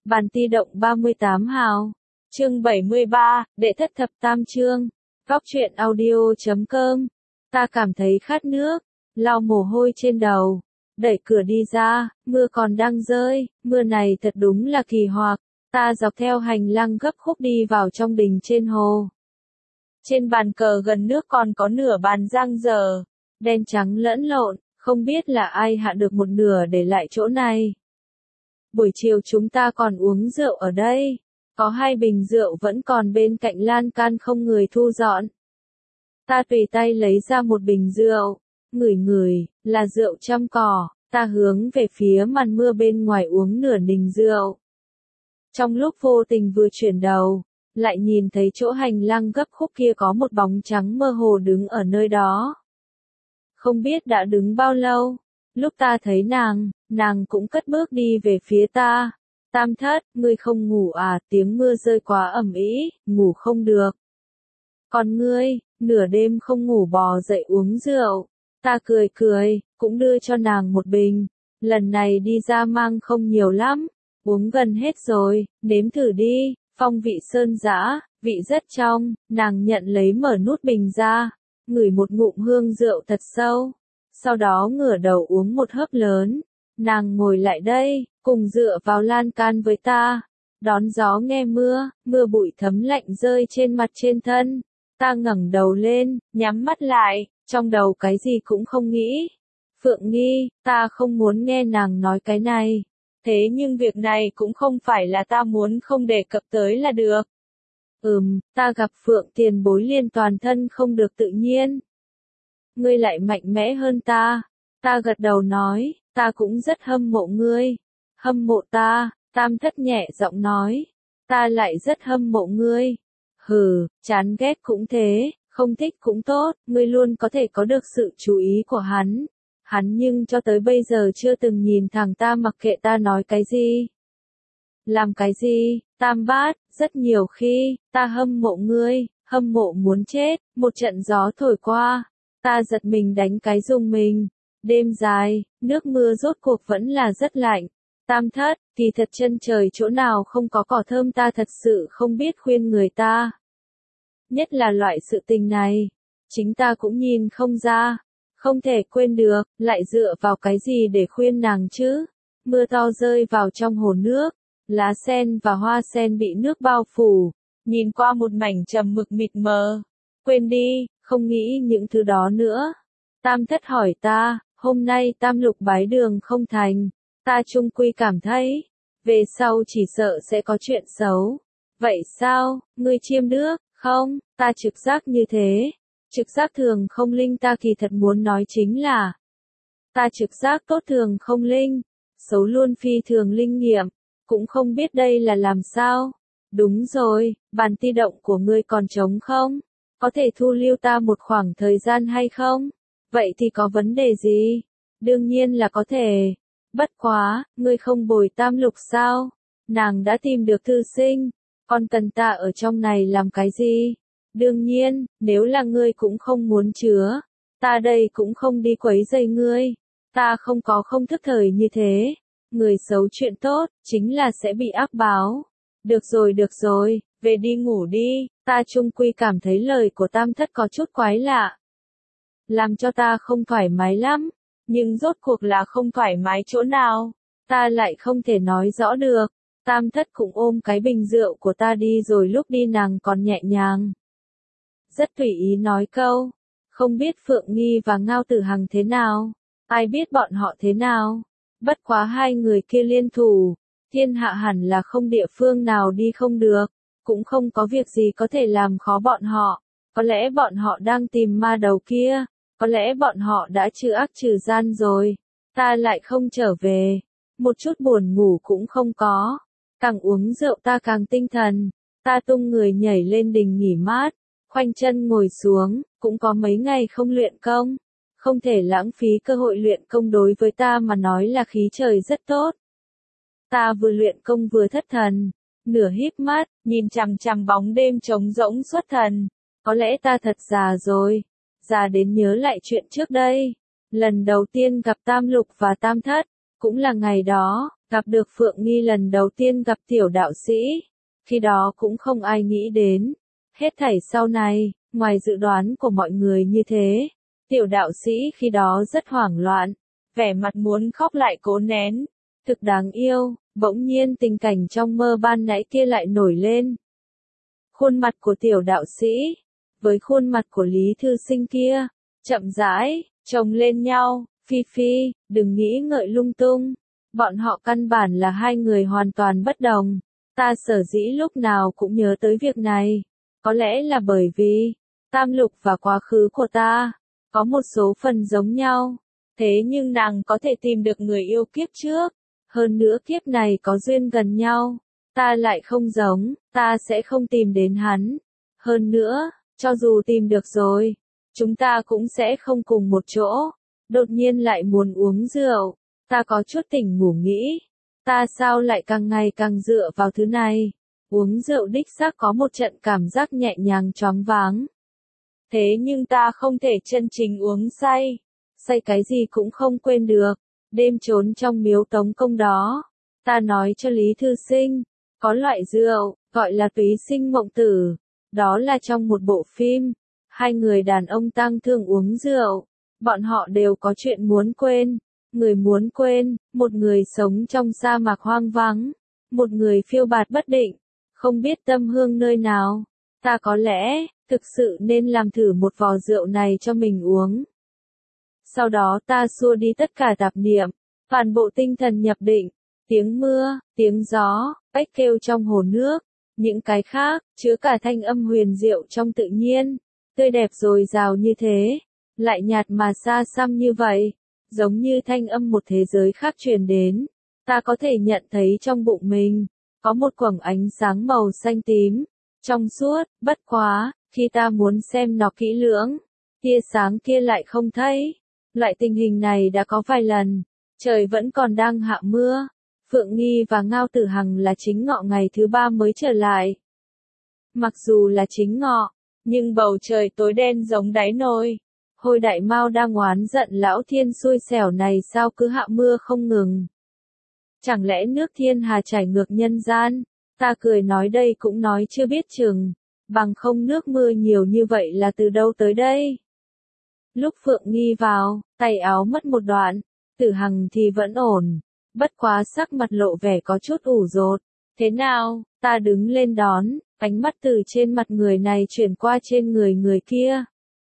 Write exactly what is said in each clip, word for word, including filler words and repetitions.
Bàn ti động ba mươi tám hào. Chương bảy mươi ba, đệ thất thập tam chương. Góc truyện audio chấm com. Ta cảm thấy khát nước, lau mồ hôi trên đầu, đẩy cửa đi ra, mưa còn đang rơi, mưa này thật đúng là kỳ hoặc. Ta dọc theo hành lang gấp khúc đi vào trong đình trên hồ. Trên bàn cờ gần nước còn có nửa bàn giang dở, đen trắng lẫn lộn, không biết là ai hạ được một nửa để lại chỗ này. Buổi chiều chúng ta còn uống rượu ở đây, có hai bình rượu vẫn còn bên cạnh lan can không người thu dọn. Ta tùy tay lấy ra một bình rượu, ngửi ngửi, là rượu trăm cỏ, ta hướng về phía màn mưa bên ngoài uống nửa nình rượu. Trong lúc vô tình vừa chuyển đầu, lại nhìn thấy chỗ hành lang gấp khúc kia có một bóng trắng mơ hồ đứng ở nơi đó. Không biết đã đứng bao lâu, lúc ta thấy nàng, nàng cũng cất bước đi về phía ta. Tam thất, ngươi không ngủ à, tiếng mưa rơi quá ầm ĩ, ngủ không được. Còn ngươi, nửa đêm không ngủ bò dậy uống rượu. Ta cười cười, cũng đưa cho nàng một bình. Lần này đi ra mang không nhiều lắm, uống gần hết rồi, nếm thử đi, phong vị sơn dã, vị rất trong. Nàng nhận lấy mở nút bình ra, ngửi một ngụm hương rượu thật sâu, sau đó ngửa đầu uống một hớp lớn. Nàng ngồi lại đây, cùng dựa vào lan can với ta, đón gió nghe mưa, mưa bụi thấm lạnh rơi trên mặt trên thân. Ta ngẩng đầu lên, nhắm mắt lại, trong đầu cái gì cũng không nghĩ. Phượng Nghi, ta không muốn nghe nàng nói cái này. Thế nhưng việc này cũng không phải là ta muốn không đề cập tới là được. Ừm, ta gặp Phượng tiền bối liên toàn thân không được tự nhiên. Ngươi lại mạnh mẽ hơn ta. Ta gật đầu nói, ta cũng rất hâm mộ ngươi. Hâm mộ ta, Tam thất nhẹ giọng nói. Ta lại rất hâm mộ ngươi. Hừ, chán ghét cũng thế, không thích cũng tốt, ngươi luôn có thể có được sự chú ý của hắn. Hắn nhưng cho tới bây giờ chưa từng nhìn thẳng ta mặc kệ ta nói cái gì. Làm cái gì, Tam bát, rất nhiều khi, ta hâm mộ ngươi, hâm mộ muốn chết, một trận gió thổi qua. Ta giật mình đánh cái rùng mình. Đêm dài, nước mưa rốt cuộc vẫn là rất lạnh. Tam thất, kỳ thật chân trời chỗ nào không có cỏ thơm ta thật sự không biết khuyên người ta. Nhất là loại sự tình này, chính ta cũng nhìn không ra, không thể quên được, lại dựa vào cái gì để khuyên nàng chứ. Mưa to rơi vào trong hồ nước, lá sen và hoa sen bị nước bao phủ, nhìn qua một mảnh trầm mực mịt mờ. Quên đi, không nghĩ những thứ đó nữa. Tam thất hỏi ta, hôm nay tam lục bái đường không thành, ta chung quy cảm thấy, về sau chỉ sợ sẽ có chuyện xấu. Vậy sao, ngươi chiêm nước, không, ta trực giác như thế. Trực giác thường không linh ta kỳ thật muốn nói chính là, ta trực giác tốt thường không linh, xấu luôn phi thường linh nghiệm, cũng không biết đây là làm sao. Đúng rồi, bàn ti động của ngươi còn trống không? Có thể thu lưu ta một khoảng thời gian hay không? Vậy thì có vấn đề gì? Đương nhiên là có thể. Bất quá, ngươi không bồi tam lục sao? Nàng đã tìm được thư sinh, còn cần ta ở trong này làm cái gì? Đương nhiên, nếu là ngươi cũng không muốn chứa, ta đây cũng không đi quấy rầy ngươi. Ta không có không thức thời như thế. Người xấu chuyện tốt, chính là sẽ bị áp báo. Được rồi được rồi, về đi ngủ đi, ta chung quy cảm thấy lời của tam thất có chút quái lạ. Làm cho ta không thoải mái lắm, nhưng rốt cuộc là không thoải mái chỗ nào, ta lại không thể nói rõ được. Tam thất cũng ôm cái bình rượu của ta đi rồi lúc đi nàng còn nhẹ nhàng. Rất tùy ý nói câu, không biết Phượng Nghi và Ngao Tử Hằng thế nào, ai biết bọn họ thế nào. Bất quá hai người kia liên thủ, thiên hạ hẳn là không địa phương nào đi không được, cũng không có việc gì có thể làm khó bọn họ. Có lẽ bọn họ đang tìm ma đầu kia, có lẽ bọn họ đã trừ ác trừ gian rồi. Ta lại không trở về, một chút buồn ngủ cũng không có. Càng uống rượu ta càng tinh thần, ta tung người nhảy lên đình nghỉ mát, khoanh chân ngồi xuống, cũng có mấy ngày không luyện công. Không thể lãng phí cơ hội luyện công đối với ta mà nói là khí trời rất tốt. Ta vừa luyện công vừa thất thần, nửa híp mắt, nhìn chằm chằm bóng đêm trống rỗng xuất thần. Có lẽ ta thật già rồi, già đến nhớ lại chuyện trước đây. Lần đầu tiên gặp Tam Lục và Tam Thất, cũng là ngày đó, Gặp được Phượng Nghi lần đầu tiên gặp tiểu đạo sĩ, khi đó cũng không ai nghĩ đến. Hết thảy sau này, ngoài dự đoán của mọi người như thế, tiểu đạo sĩ khi đó rất hoảng loạn, vẻ mặt muốn khóc lại cố nén. Thực đáng yêu, bỗng nhiên tình cảnh trong mơ ban nãy kia lại nổi lên. Khuôn mặt của tiểu đạo sĩ, với khuôn mặt của Lý Thư Sinh kia, chậm rãi, chồng lên nhau. Phi Phi, đừng nghĩ ngợi lung tung. Bọn họ căn bản là hai người hoàn toàn bất đồng. Ta sở dĩ lúc nào cũng nhớ tới việc này. Có lẽ là bởi vì, tam lục và quá khứ của ta, có một số phần giống nhau. Thế nhưng nàng có thể tìm được người yêu kiếp trước. Hơn nữa kiếp này có duyên gần nhau. Ta lại không giống, ta sẽ không tìm đến hắn. Hơn nữa, cho dù tìm được rồi, chúng ta cũng sẽ không cùng một chỗ. Đột nhiên lại muốn uống rượu. Ta có chút tỉnh ngủ nghĩ. Ta sao lại càng ngày càng dựa vào thứ này. Uống rượu đích xác có một trận cảm giác nhẹ nhàng choáng váng. Thế nhưng ta không thể chân chính uống say. Say cái gì cũng không quên được. Đêm trốn trong miếu Tống Công đó. Ta nói cho Lý Thư Sinh. Có loại rượu, gọi là túy sinh mộng tử. Đó là trong một bộ phim. Hai người đàn ông tang thương uống rượu. Bọn họ đều có chuyện muốn quên. Người muốn quên, một người sống trong sa mạc hoang vắng. Một người phiêu bạt bất định. Không biết tâm hương nơi nào. Ta có lẽ, thực sự nên làm thử một vò rượu này cho mình uống. Sau đó ta xua đi tất cả tạp niệm. Toàn bộ tinh thần nhập định. Tiếng mưa, tiếng gió, ếch kêu trong hồ nước. Những cái khác, chứa cả thanh âm huyền diệu trong tự nhiên. Tươi đẹp dồi dào như thế. Lại nhạt mà xa xăm như vậy. Giống như thanh âm một thế giới khác truyền đến. Ta có thể nhận thấy trong bụng mình. Có một quầng ánh sáng màu xanh tím. Trong suốt, bất quá, khi ta muốn xem nó kỹ lưỡng. Tia sáng kia lại không thấy. Loại tình hình này đã có vài lần. Trời vẫn còn đang hạ mưa. Phượng Nghi và Ngao Tử Hằng là chính ngọ ngày thứ ba mới trở lại. Mặc dù là chính ngọ, nhưng bầu trời tối đen giống đáy nồi. Hồi Đại Mao đang oán giận lão thiên xui xẻo này sao cứ hạ mưa không ngừng. Chẳng lẽ nước thiên hà chảy ngược nhân gian? Ta cười nói đây cũng nói chưa biết chừng. Bằng không nước mưa nhiều như vậy là từ đâu tới đây? Lúc Phượng Nghi vào, tay áo mất một đoạn. Tử Hằng thì vẫn ổn. Bất quá sắc mặt lộ vẻ có chút ủ rột. Thế nào? Ta đứng lên đón, ánh mắt từ trên mặt người này chuyển qua trên người người kia.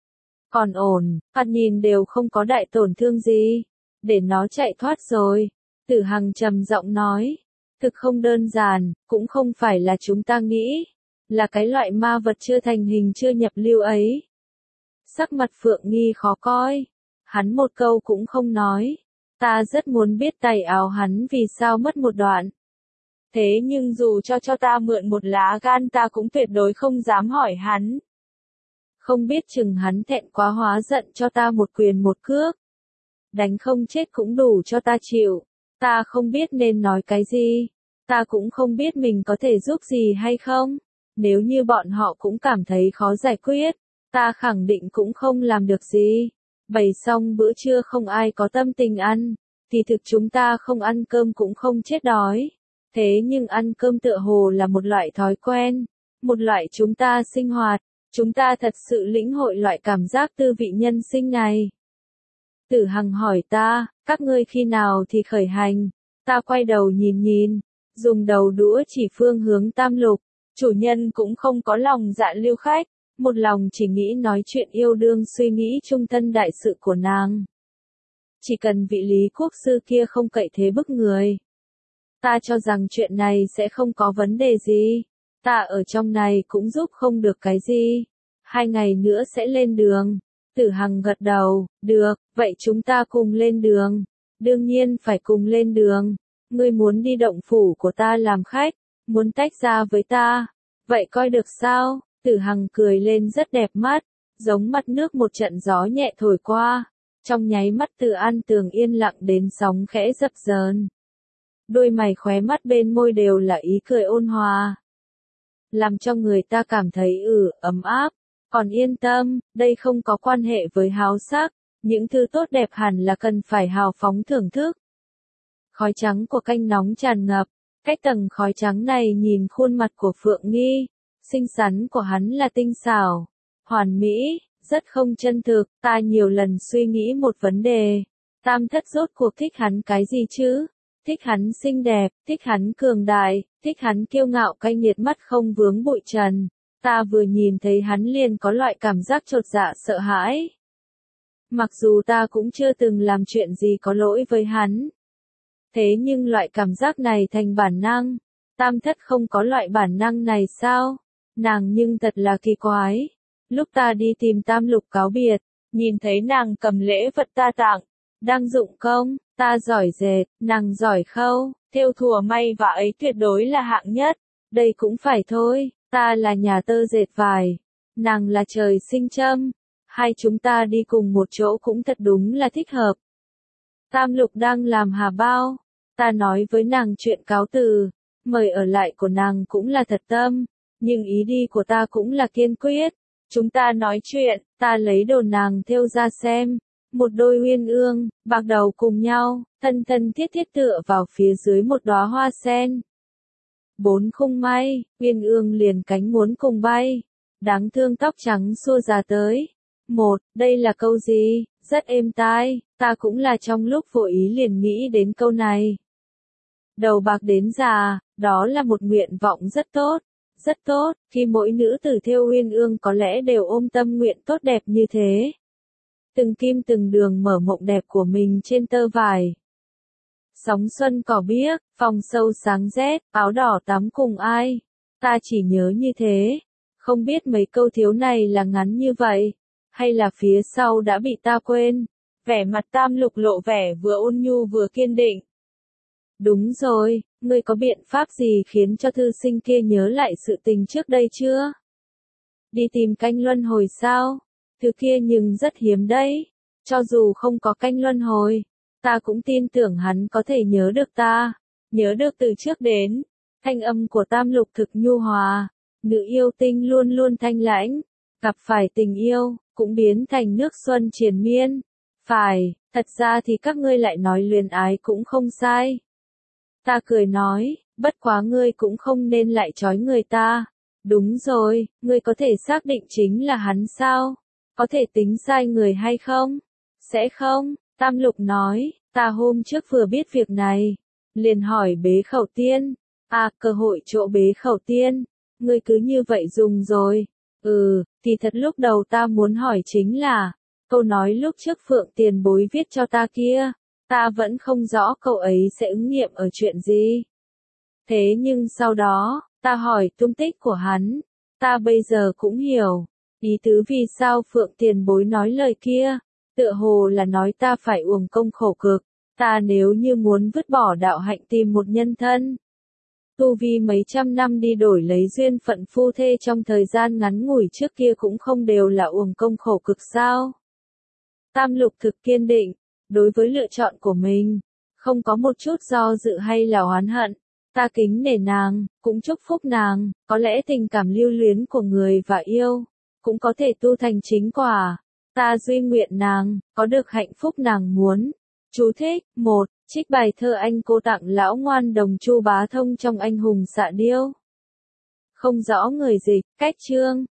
Còn ổn, thoạt nhìn đều không có đại tổn thương gì. Để nó chạy thoát rồi. Tử Hằng trầm giọng nói. Thực không đơn giản, cũng không phải là chúng ta nghĩ. Là cái loại ma vật chưa thành hình chưa nhập lưu ấy. Sắc mặt Phượng Nghi khó coi. Hắn một câu cũng không nói. Ta rất muốn biết tay áo hắn vì sao mất một đoạn. Thế nhưng dù cho cho ta mượn một lá gan ta cũng tuyệt đối không dám hỏi hắn. Không biết chừng hắn thẹn quá hóa giận cho ta một quyền một cước. Đánh không chết cũng đủ cho ta chịu. Ta không biết nên nói cái gì. Ta cũng không biết mình có thể giúp gì hay không. Nếu như bọn họ cũng cảm thấy khó giải quyết, ta khẳng định cũng không làm được gì. Bày xong bữa trưa không ai có tâm tình ăn, thì thực chúng ta không ăn cơm cũng không chết đói. Thế nhưng ăn cơm tựa hồ là một loại thói quen, một loại chúng ta sinh hoạt, chúng ta thật sự lĩnh hội loại cảm giác tư vị nhân sinh này. Tử Hằng hỏi ta, các ngươi khi nào thì khởi hành? Ta quay đầu nhìn nhìn, dùng đầu đũa chỉ phương hướng Tam Lục, chủ nhân cũng không có lòng dạ lưu khách. Một lòng chỉ nghĩ nói chuyện yêu đương suy nghĩ trung thân đại sự của nàng. Chỉ cần vị Lý Quốc sư kia không cậy thế bức người. Ta cho rằng chuyện này sẽ không có vấn đề gì. Ta ở trong này cũng giúp không được cái gì. Hai ngày nữa sẽ lên đường. Tử Hằng gật đầu, được, vậy chúng ta cùng lên đường. Đương nhiên phải cùng lên đường. Ngươi muốn đi động phủ của ta làm khách, muốn tách ra với ta. Vậy coi được sao? Tử Hằng cười lên rất đẹp mắt, giống mặt nước một trận gió nhẹ thổi qua. Trong nháy mắt từ An Tường yên lặng đến sóng khẽ dập dờn. Đôi mày khóe mắt bên môi đều là ý cười ôn hòa. Làm cho người ta cảm thấy ừ, ấm áp. Còn yên tâm, đây không có quan hệ với háo sắc. Những thứ tốt đẹp hẳn là cần phải hào phóng thưởng thức. khói trắng của canh nóng tràn ngập, cách tầng khói trắng này nhìn khuôn mặt của Phượng Nghi, xinh xắn của hắn là tinh xảo, hoàn mỹ, rất không chân thực, ta nhiều lần suy nghĩ một vấn đề, Tam thất rốt cuộc thích hắn cái gì chứ? Thích hắn xinh đẹp, thích hắn cường đại, thích hắn kiêu ngạo cay nghiệt mắt không vướng bụi trần. Ta vừa nhìn thấy hắn liền có loại cảm giác chột dạ sợ hãi. Mặc dù ta cũng chưa từng làm chuyện gì có lỗi với hắn. Thế nhưng loại cảm giác này thành bản năng. Tam thất không có loại bản năng này sao? Nàng nhưng thật là kỳ quái. Lúc ta đi tìm Tam Lục cáo biệt, nhìn thấy nàng cầm lễ vật ta tặng, đang dụng công, ta giỏi dệt, nàng giỏi khâu, thêu thùa may vá ấy tuyệt đối là hạng nhất. Đây cũng phải thôi, ta là nhà tơ dệt vải, nàng là trời sinh châm, hai chúng ta đi cùng một chỗ cũng thật đúng là thích hợp. Tam Lục đang làm hà bao, ta nói với nàng chuyện cáo từ, mời ở lại của nàng cũng là thật tâm, nhưng ý đi của ta cũng là kiên quyết. Chúng ta nói chuyện, ta lấy đồ nàng thêu ra xem, một đôi uyên ương, bạc đầu cùng nhau, thân thân thiết thiết tựa vào phía dưới một đóa hoa sen. Bốn khung may, uyên ương liền cánh muốn cùng bay, đáng thương tóc trắng xua ra tới. Một, đây là câu gì? Rất êm tai, ta cũng là trong lúc vô ý liền nghĩ đến câu này. Đầu bạc đến già, đó là một nguyện vọng rất tốt. Rất tốt, khi mỗi nữ tử thêu uyên ương có lẽ đều ôm tâm nguyện tốt đẹp như thế. Từng kim từng đường mở mộng đẹp của mình trên tơ vải. Sóng xuân cỏ biếc, phòng sâu sáng rét, áo đỏ tắm cùng ai. Ta chỉ nhớ như thế. Không biết mấy câu thiếu này là ngắn như vậy, hay là phía sau đã bị ta quên. Vẻ mặt Tam Lục lộ vẻ vừa ôn nhu vừa kiên định. Đúng rồi, ngươi có biện pháp gì khiến cho thư sinh kia nhớ lại sự tình trước đây chưa? Đi tìm canh luân hồi sao? Thứ kia nhưng rất hiếm đấy. Cho dù không có canh luân hồi, ta cũng tin tưởng hắn có thể nhớ được ta. Nhớ được từ trước đến. Thanh âm của Tam Lục thực nhu hòa. Nữ yêu tinh luôn luôn thanh lãnh. Gặp phải tình yêu, cũng biến thành nước xuân triền miên. Phải, thật ra thì các ngươi lại nói luyến ái cũng không sai. Ta cười nói, bất quá ngươi cũng không nên lại trói người ta. Đúng rồi, ngươi có thể xác định chính là hắn sao? Có thể tính sai người hay không? Sẽ không, Tam Lục nói, ta hôm trước vừa biết việc này. Liền hỏi bế khẩu tiên. À, cơ hội chỗ bế khẩu tiên. Ngươi cứ như vậy dùng rồi. Ừ, thì thật lúc đầu ta muốn hỏi chính là, câu nói lúc trước Phượng tiền bối viết cho ta kia. Ta vẫn không rõ cậu ấy sẽ ứng nghiệm ở chuyện gì. Thế nhưng sau đó, ta hỏi tung tích của hắn. Ta bây giờ cũng hiểu. Ý tứ vì sao Phượng tiền bối nói lời kia. Tựa hồ là nói ta phải uổng công khổ cực. Ta nếu như muốn vứt bỏ đạo hạnh tìm một nhân thân. Tu vi mấy trăm năm đi đổi lấy duyên phận phu thê trong thời gian ngắn ngủi trước kia cũng không đều là uổng công khổ cực sao. Tam Lục thực kiên định. Đối với lựa chọn của mình, không có một chút do dự hay là oán hận, ta kính nể nàng, cũng chúc phúc nàng, có lẽ tình cảm lưu luyến của người và yêu, cũng có thể tu thành chính quả, ta duy nguyện nàng, có được hạnh phúc nàng muốn. Chú thích, một, trích bài thơ anh cô tặng lão ngoan đồng Chu Bá Thông trong Anh hùng xạ điêu. Không rõ người dịch, cách chương.